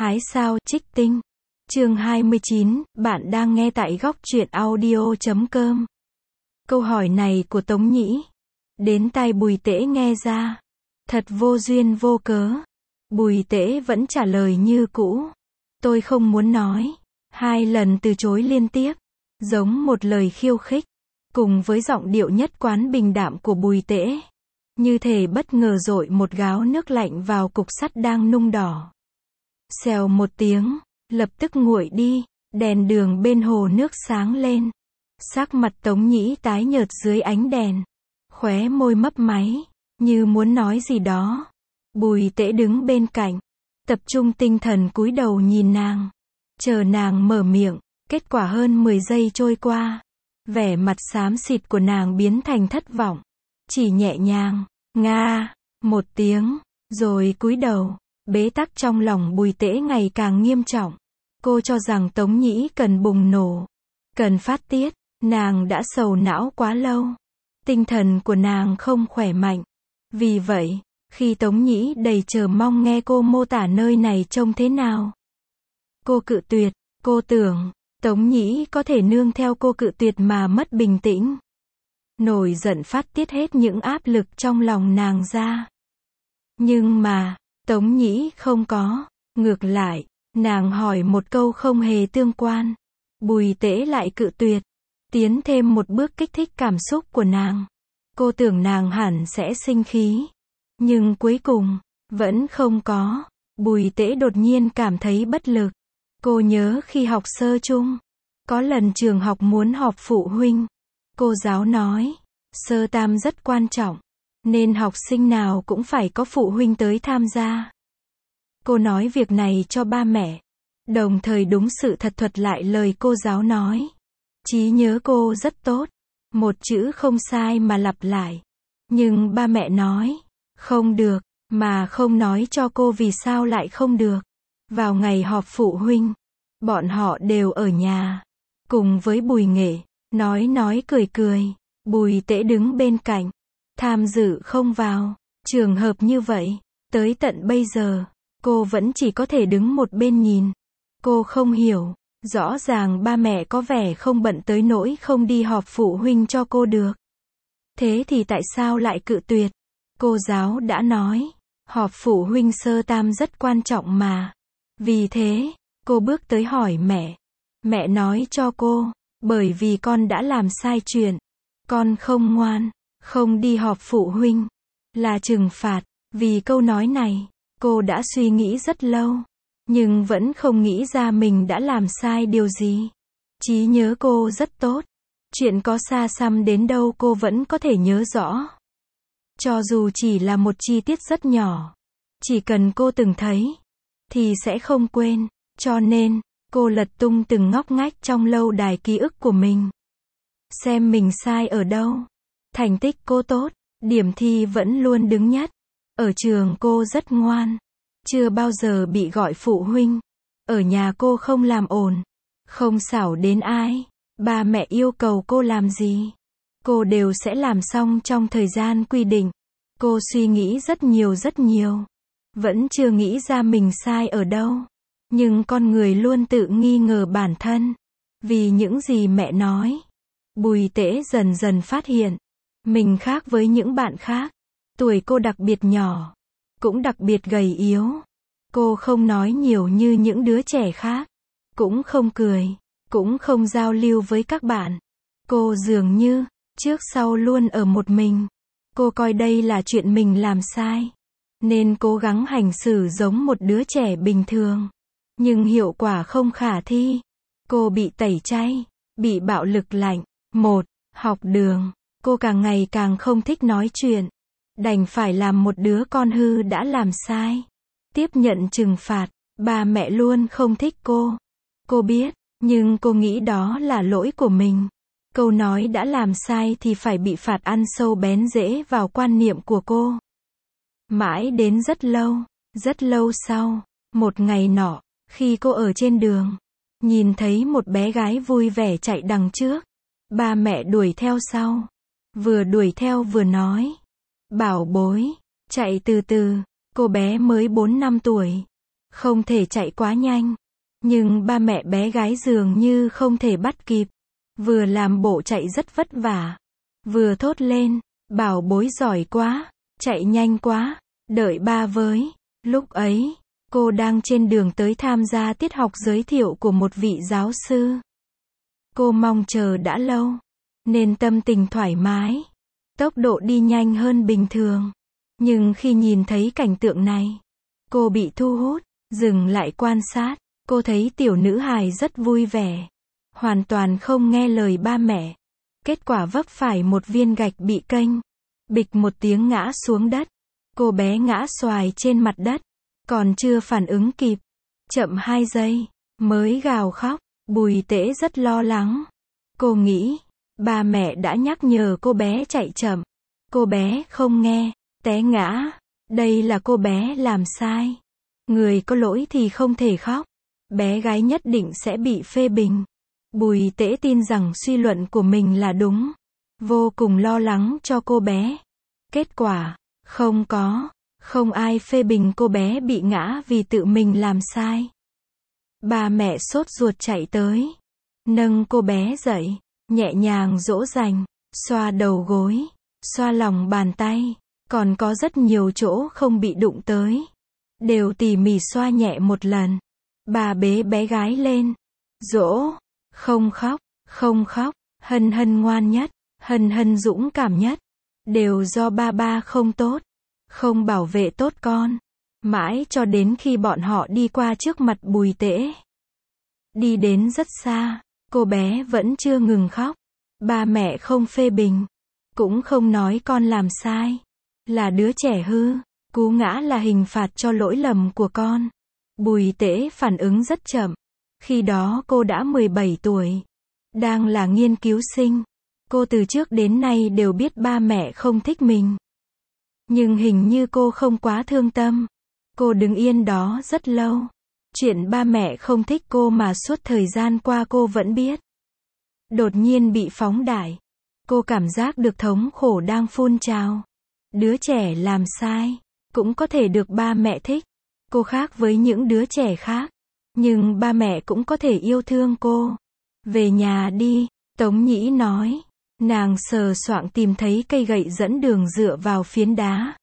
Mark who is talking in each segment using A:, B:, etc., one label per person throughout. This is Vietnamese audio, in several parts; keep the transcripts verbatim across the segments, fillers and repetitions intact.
A: Hái sao, trích tinh. Chương hai mươi chín, bạn đang nghe tại góc truyện audio chấm com. Câu hỏi này của Tống Nhĩ đến tai Bùi Tễ nghe ra thật vô duyên vô cớ. Bùi Tễ vẫn trả lời như cũ. Tôi không muốn nói. Hai lần từ chối liên tiếp, giống một lời khiêu khích, cùng với giọng điệu nhất quán bình đạm của Bùi Tễ, như thể bất ngờ dội một gáo nước lạnh vào cục sắt đang nung đỏ. Xèo một tiếng, lập tức nguội đi, đèn đường bên hồ nước sáng lên. Sắc mặt Tống Nhĩ tái nhợt dưới ánh đèn, khóe môi mấp máy, như muốn nói gì đó. Bùi Tễ đứng bên cạnh, tập trung tinh thần cúi đầu nhìn nàng, chờ nàng mở miệng. Kết quả hơn mười giây trôi qua, vẻ mặt xám xịt của nàng biến thành thất vọng, chỉ nhẹ nhàng, nga, một tiếng, rồi cúi đầu. Bế tắc trong lòng Bùi Tễ ngày càng nghiêm trọng. Cô cho rằng Tống Nhĩ cần bùng nổ, cần phát tiết. Nàng đã sầu não quá lâu, tinh thần của nàng không khỏe mạnh. Vì vậy, khi Tống Nhĩ đầy chờ mong nghe cô mô tả nơi này trông thế nào, cô cự tuyệt. Cô tưởng Tống Nhĩ có thể nương theo cô cự tuyệt mà mất bình tĩnh, nổi giận phát tiết hết những áp lực trong lòng nàng ra. Nhưng mà Tống Nhĩ không có. Ngược lại, nàng hỏi một câu không hề tương quan, Bùi Tễ lại cự tuyệt, tiến thêm một bước kích thích cảm xúc của nàng. Cô tưởng nàng hẳn sẽ sinh khí, nhưng cuối cùng vẫn không có. Bùi Tễ đột nhiên cảm thấy bất lực. Cô nhớ khi học sơ chung, có lần trường học muốn họp phụ huynh, cô giáo nói, sơ tam rất quan trọng, nên học sinh nào cũng phải có phụ huynh tới tham gia. Cô nói việc này cho ba mẹ, đồng thời đúng sự thật thuật lại lời cô giáo nói. Trí nhớ cô rất tốt, một chữ không sai mà lặp lại. Nhưng ba mẹ nói, không được, mà không nói cho cô vì sao lại không được. Vào ngày họp phụ huynh, bọn họ đều ở nhà, cùng với Bùi Nghệ, nói nói cười cười. Bùi Tễ đứng bên cạnh, tham dự không vào. Trường hợp như vậy, tới tận bây giờ, cô vẫn chỉ có thể đứng một bên nhìn. Cô không hiểu, rõ ràng ba mẹ có vẻ không bận tới nỗi không đi họp phụ huynh cho cô được. Thế thì tại sao lại cự tuyệt? Cô giáo đã nói, họp phụ huynh sơ tam rất quan trọng mà. Vì thế, cô bước tới hỏi mẹ. Mẹ nói cho cô, bởi vì con đã làm sai chuyện, con không ngoan, không đi họp phụ huynh, là trừng phạt. Vì câu nói này, cô đã suy nghĩ rất lâu, nhưng vẫn không nghĩ ra mình đã làm sai điều gì. Trí nhớ cô rất tốt, chuyện có xa xăm đến đâu cô vẫn có thể nhớ rõ. Cho dù chỉ là một chi tiết rất nhỏ, chỉ cần cô từng thấy, thì sẽ không quên. Cho nên, cô lật tung từng ngóc ngách trong lâu đài ký ức của mình, xem mình sai ở đâu. Thành tích cô tốt, điểm thi vẫn luôn đứng nhất. Ở trường cô rất ngoan, chưa bao giờ bị gọi phụ huynh. Ở nhà cô không làm ồn, không xảo đến ai. Ba mẹ yêu cầu cô làm gì, cô đều sẽ làm xong trong thời gian quy định. Cô suy nghĩ rất nhiều rất nhiều, vẫn chưa nghĩ ra mình sai ở đâu. Nhưng con người luôn tự nghi ngờ bản thân, vì những gì mẹ nói. Bùi Tễ dần dần phát hiện, mình khác với những bạn khác. Tuổi cô đặc biệt nhỏ, cũng đặc biệt gầy yếu. Cô không nói nhiều như những đứa trẻ khác, cũng không cười, cũng không giao lưu với các bạn. Cô dường như, trước sau luôn ở một mình. Cô coi đây là chuyện mình làm sai, nên cố gắng hành xử giống một đứa trẻ bình thường. Nhưng hiệu quả không khả thi. Cô bị tẩy chay, bị bạo lực lạnh. Một, học đường, cô càng ngày càng không thích nói chuyện, đành phải làm một đứa con hư đã làm sai, tiếp nhận trừng phạt. Ba mẹ luôn không thích cô. Cô biết, nhưng cô nghĩ đó là lỗi của mình. Câu nói đã làm sai thì phải bị phạt ăn sâu bén rễ vào quan niệm của cô. Mãi đến rất lâu, rất lâu sau, một ngày nọ, khi cô ở trên đường, nhìn thấy một bé gái vui vẻ chạy đằng trước, ba mẹ đuổi theo sau. Vừa đuổi theo vừa nói, bảo bối, chạy từ từ. Cô bé mới bốn năm tuổi, không thể chạy quá nhanh. Nhưng ba mẹ bé gái dường như không thể bắt kịp. Vừa làm bộ chạy rất vất vả, vừa thốt lên, bảo bối giỏi quá, chạy nhanh quá, đợi ba với. Lúc ấy, cô đang trên đường tới tham gia tiết học giới thiệu của một vị giáo sư. Cô mong chờ đã lâu, nên tâm tình thoải mái, tốc độ đi nhanh hơn bình thường. Nhưng khi nhìn thấy cảnh tượng này, cô bị thu hút, dừng lại quan sát. Cô thấy tiểu nữ hài rất vui vẻ, hoàn toàn không nghe lời ba mẹ. Kết quả vấp phải một viên gạch bị kênh, bịch một tiếng ngã xuống đất. Cô bé ngã xoài trên mặt đất, còn chưa phản ứng kịp, chậm hai giây, mới gào khóc. Bùi Tễ rất lo lắng. Cô nghĩ, ba mẹ đã nhắc nhở cô bé chạy chậm. Cô bé không nghe, té ngã. Đây là cô bé làm sai. Người có lỗi thì không thể khóc. Bé gái nhất định sẽ bị phê bình. Bùi Tễ tin rằng suy luận của mình là đúng. Vô cùng lo lắng cho cô bé. Kết quả, không có, không ai phê bình cô bé bị ngã vì tự mình làm sai. Ba mẹ sốt ruột chạy tới, nâng cô bé dậy, nhẹ nhàng dỗ dành, xoa đầu gối, xoa lòng bàn tay, còn có rất nhiều chỗ không bị đụng tới. Đều tỉ mỉ xoa nhẹ một lần. Bà bế bé gái lên, dỗ, không khóc, không khóc, Hân Hân ngoan nhất, Hân Hân dũng cảm nhất. Đều do ba ba không tốt, không bảo vệ tốt con. Mãi cho đến khi bọn họ đi qua trước mặt Bùi Tễ. Đi đến rất xa, cô bé vẫn chưa ngừng khóc. Ba mẹ không phê bình, cũng không nói con làm sai, là đứa trẻ hư, cú ngã là hình phạt cho lỗi lầm của con. Bùi Tễ phản ứng rất chậm. Khi đó cô đã mười bảy tuổi, đang là nghiên cứu sinh. Cô từ trước đến nay đều biết ba mẹ không thích mình. Nhưng hình như cô không quá thương tâm. Cô đứng yên đó rất lâu. Chuyện ba mẹ không thích cô mà suốt thời gian qua cô vẫn biết. Đột nhiên bị phóng đại. Cô cảm giác được thống khổ đang phun trào. Đứa trẻ làm sai, cũng có thể được ba mẹ thích. Cô khác với những đứa trẻ khác. Nhưng ba mẹ cũng có thể yêu thương cô. Về nhà đi, Tống Nhĩ nói. Nàng sờ soạng tìm thấy cây gậy dẫn đường dựa vào phiến đá.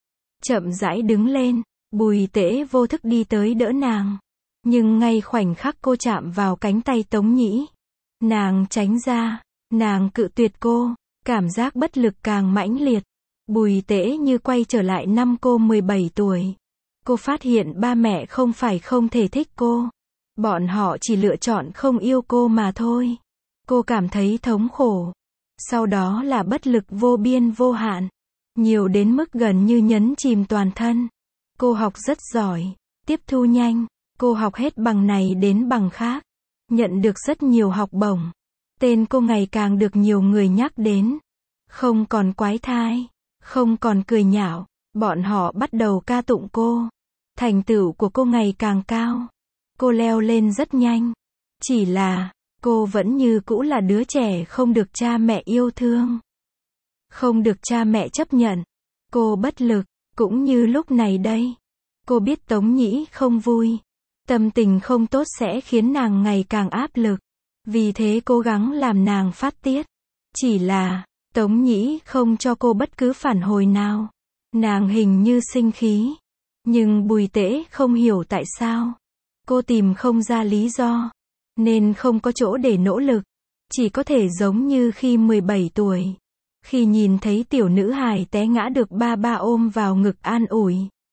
A: Chậm rãi đứng lên, Bùi Tễ vô thức đi tới đỡ nàng. Nhưng ngay khoảnh khắc cô chạm vào cánh tay Tống Nhĩ, nàng tránh ra, nàng cự tuyệt cô, cảm giác bất lực càng mãnh liệt. Bùi Tễ như quay trở lại năm cô mười bảy tuổi. Cô phát hiện ba mẹ không phải không thể thích cô. Bọn họ chỉ lựa chọn không yêu cô mà thôi. Cô cảm thấy thống khổ. Sau đó là bất lực vô biên vô hạn. Nhiều đến mức gần như nhấn chìm toàn thân. Cô học rất giỏi, tiếp thu nhanh. Cô học hết bằng này đến bằng khác. Nhận được rất nhiều học bổng. Tên cô ngày càng được nhiều người nhắc đến. Không còn quái thai, không còn cười nhạo. Bọn họ bắt đầu ca tụng cô. Thành tựu của cô ngày càng cao. Cô leo lên rất nhanh. Chỉ là, cô vẫn như cũ là đứa trẻ không được cha mẹ yêu thương. Không được cha mẹ chấp nhận. Cô bất lực, cũng như lúc này đây. Cô biết Tống Nhĩ không vui. Tâm tình không tốt sẽ khiến nàng ngày càng áp lực. Vì thế cố gắng làm nàng phát tiết. Chỉ là, Tống Nhĩ không cho cô bất cứ phản hồi nào. Nàng hình như sinh khí. Nhưng Bùi Tễ không hiểu tại sao. Cô tìm không ra lý do. Nên không có chỗ để nỗ lực. Chỉ có thể giống như khi mười bảy tuổi. Khi nhìn thấy tiểu nữ hài té ngã được ba ba ôm vào ngực an ủi.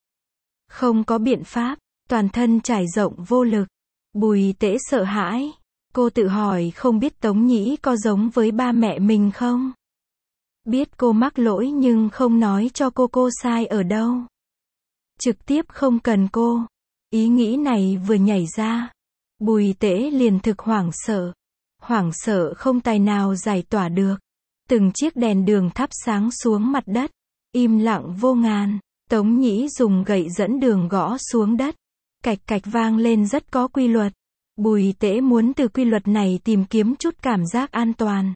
A: Không có biện pháp, toàn thân trải rộng vô lực. Bùi Tễ sợ hãi. Cô tự hỏi không biết Tống Nhĩ có giống với ba mẹ mình không? Biết cô mắc lỗi nhưng không nói cho cô cô sai ở đâu. Trực tiếp không cần cô. Ý nghĩ này vừa nhảy ra. Bùi Tễ liền thực hoảng sợ. Hoảng sợ không tài nào giải tỏa được. Từng chiếc đèn đường thắp sáng xuống mặt đất. Im lặng vô ngàn. Tống Nhĩ dùng gậy dẫn đường gõ xuống đất. Cạch cạch vang lên rất có quy luật. Bùi Tễ muốn từ quy luật này tìm kiếm chút cảm giác an toàn.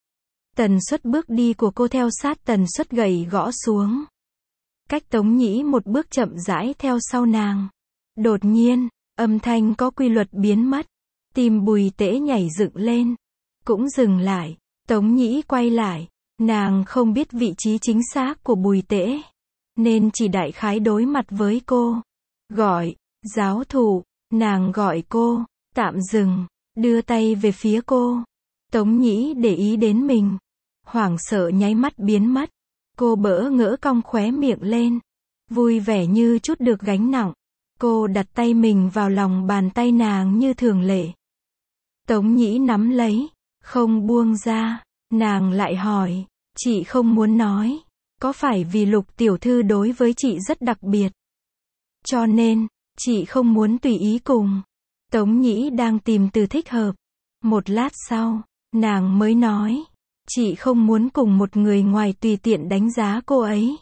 A: Tần suất bước đi của cô theo sát tần suất gậy gõ xuống. Cách Tống Nhĩ một bước chậm rãi theo sau nàng. Đột nhiên, âm thanh có quy luật biến mất. Tim Bùi Tễ nhảy dựng lên. Cũng dừng lại. Tống Nhĩ quay lại. Nàng không biết vị trí chính xác của Bùi Tễ, nên chỉ đại khái đối mặt với cô. Gọi, giáo thụ, nàng gọi cô, tạm dừng, đưa tay về phía cô. Tống Nhĩ để ý đến mình. Hoảng sợ nháy mắt biến mất. Cô bỡ ngỡ cong khóe miệng lên. Vui vẻ như chút được gánh nặng. Cô đặt tay mình vào lòng bàn tay nàng như thường lệ. Tống Nhĩ nắm lấy, không buông ra. Nàng lại hỏi, chị không muốn nói, có phải vì Lục tiểu thư đối với chị rất đặc biệt, cho nên, chị không muốn tùy ý cùng? Tống Nhĩ đang tìm từ thích hợp. Một lát sau, nàng mới nói, chị không muốn cùng một người ngoài tùy tiện đánh giá cô ấy.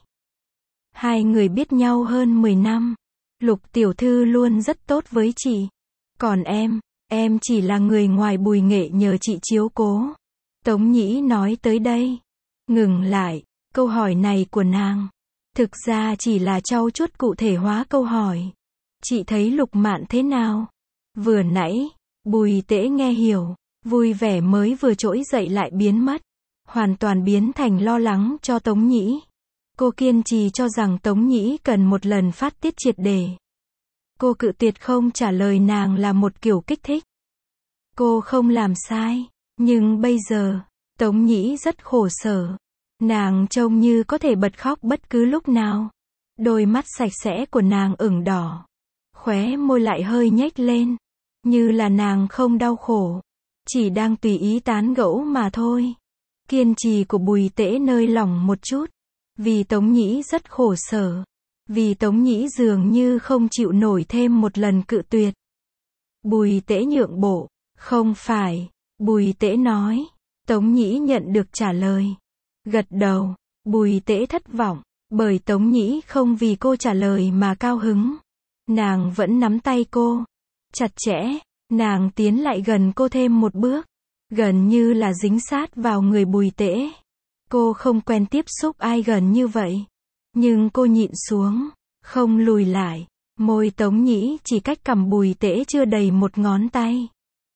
A: Hai người biết nhau hơn mười năm. Lục tiểu thư luôn rất tốt với chị. Còn em, em chỉ là người ngoài Bùi Nghệ nhờ chị chiếu cố. Tống Nhĩ nói tới đây. Ngừng lại, câu hỏi này của nàng. Thực ra chỉ là trau chuốt cụ thể hóa câu hỏi. Chị thấy Lục Mạn thế nào? Vừa nãy, Bùi Tễ nghe hiểu. Vui vẻ mới vừa trỗi dậy lại biến mất. Hoàn toàn biến thành lo lắng cho Tống Nhĩ. Cô kiên trì cho rằng Tống Nhĩ cần một lần phát tiết triệt để. Cô cự tuyệt không trả lời nàng là một kiểu kích thích. Cô không làm sai. Nhưng bây giờ, Tống Nhĩ rất khổ sở. Nàng trông như có thể bật khóc bất cứ lúc nào. Đôi mắt sạch sẽ của nàng ửng đỏ. Khóe môi lại hơi nhếch lên. Như là nàng không đau khổ. Chỉ đang tùy ý tán gẫu mà thôi. Kiên trì của Bùi Tễ nơi lòng một chút. Vì Tống Nhĩ rất khổ sở. Vì Tống Nhĩ dường như không chịu nổi thêm một lần cự tuyệt. Bùi Tễ nhượng bộ. Không phải. Bùi Tễ nói. Tống Nhĩ nhận được trả lời. Gật đầu. Bùi Tễ thất vọng. Bởi Tống Nhĩ không vì cô trả lời mà cao hứng. Nàng vẫn nắm tay cô. Chặt chẽ. Nàng tiến lại gần cô thêm một bước. Gần như là dính sát vào người Bùi Tễ. Cô không quen tiếp xúc ai gần như vậy. Nhưng cô nhịn xuống. Không lùi lại. Môi Tống Nhĩ chỉ cách cằm Bùi Tễ chưa đầy một ngón tay.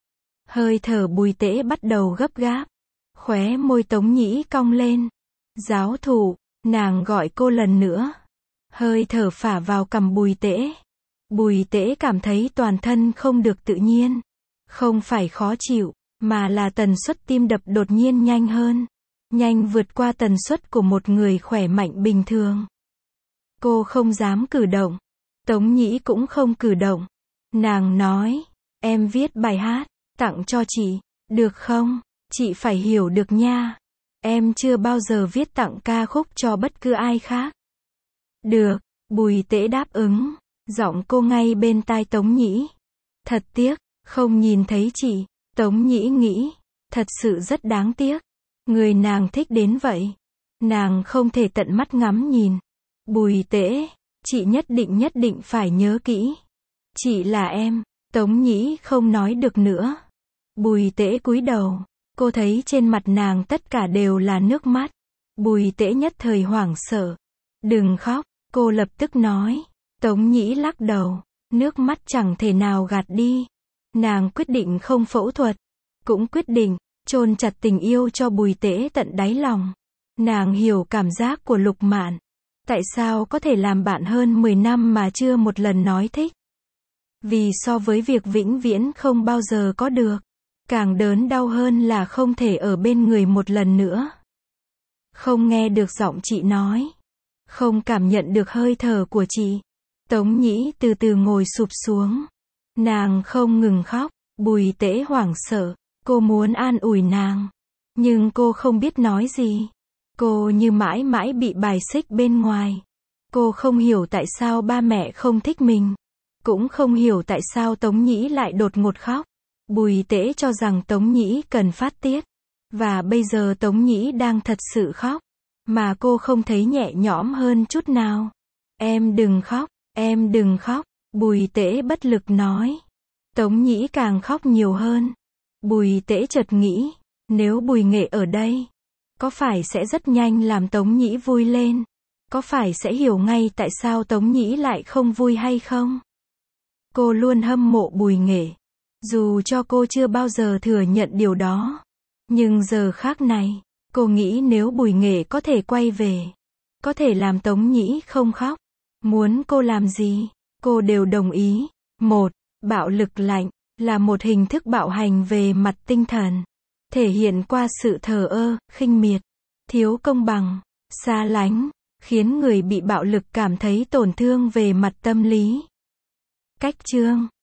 A: Hơi thở Bùi Tễ bắt đầu gấp gáp. Khóe môi Tống Nhĩ cong lên. Giáo thụ, nàng gọi cô lần nữa. Hơi thở phả vào cằm Bùi Tễ. Bùi Tễ cảm thấy toàn thân không được tự nhiên. Không phải khó chịu, mà là tần suất tim đập đột nhiên nhanh hơn. Nhanh vượt qua tần suất của một người khỏe mạnh bình thường. Cô không dám cử động. Tống Nhĩ cũng không cử động. Nàng nói, em viết bài hát, tặng cho chị, được không? Chị phải hiểu được nha. Em chưa bao giờ viết tặng ca khúc cho bất cứ ai khác. Được, Bùi Tễ đáp ứng. Giọng cô ngay bên tai Tống Nhĩ. Thật tiếc, không nhìn thấy chị. Tống Nhĩ nghĩ, thật sự rất đáng tiếc. Người nàng thích đến vậy. Nàng không thể tận mắt ngắm nhìn. Bùi Tễ, chị nhất định nhất định phải nhớ kỹ. Chị là em. Tống Nhĩ không nói được nữa. Bùi Tễ cúi đầu. Cô thấy trên mặt nàng tất cả đều là nước mắt. Bùi Tễ nhất thời hoảng sợ. Đừng khóc, cô lập tức nói. Tống Nhĩ lắc đầu. Nước mắt chẳng thể nào gạt đi. Nàng quyết định không phẫu thuật. Cũng quyết định chôn chặt tình yêu cho Bùi Tễ tận đáy lòng. Nàng hiểu cảm giác của Lục Mạn. Tại sao có thể làm bạn hơn mười năm mà chưa một lần nói thích? Vì so với việc vĩnh viễn không bao giờ có được, càng đớn đau hơn là không thể ở bên người một lần nữa. Không nghe được giọng chị nói. Không cảm nhận được hơi thở của chị. Tống Nhĩ từ từ ngồi sụp xuống. Nàng không ngừng khóc. Bùi Tễ hoảng sợ. Cô muốn an ủi nàng. Nhưng cô không biết nói gì. Cô như mãi mãi bị bài xích bên ngoài. Cô không hiểu tại sao ba mẹ không thích mình. Cũng không hiểu tại sao Tống Nhĩ lại đột ngột khóc. Bùi Tễ cho rằng Tống Nhĩ cần phát tiết. Và bây giờ Tống Nhĩ đang thật sự khóc. Mà cô không thấy nhẹ nhõm hơn chút nào. Em đừng khóc, em đừng khóc. Bùi Tễ bất lực nói. Tống Nhĩ càng khóc nhiều hơn. Bùi Tễ chợt nghĩ. Nếu Bùi Nghệ ở đây, có phải sẽ rất nhanh làm Tống Nhĩ vui lên? Có phải sẽ hiểu ngay tại sao Tống Nhĩ lại không vui hay không? Cô luôn hâm mộ Bùi Nghệ. Dù cho cô chưa bao giờ thừa nhận điều đó. Nhưng giờ khác này, cô nghĩ nếu Bùi Nghệ có thể quay về, có thể làm Tống Nhĩ không khóc, muốn cô làm gì, cô đều đồng ý. Một, bạo lực lạnh là một hình thức bạo hành về mặt tinh thần, thể hiện qua sự thờ ơ, khinh miệt, thiếu công bằng, xa lánh, khiến người bị bạo lực cảm thấy tổn thương về mặt tâm lý. Cách chương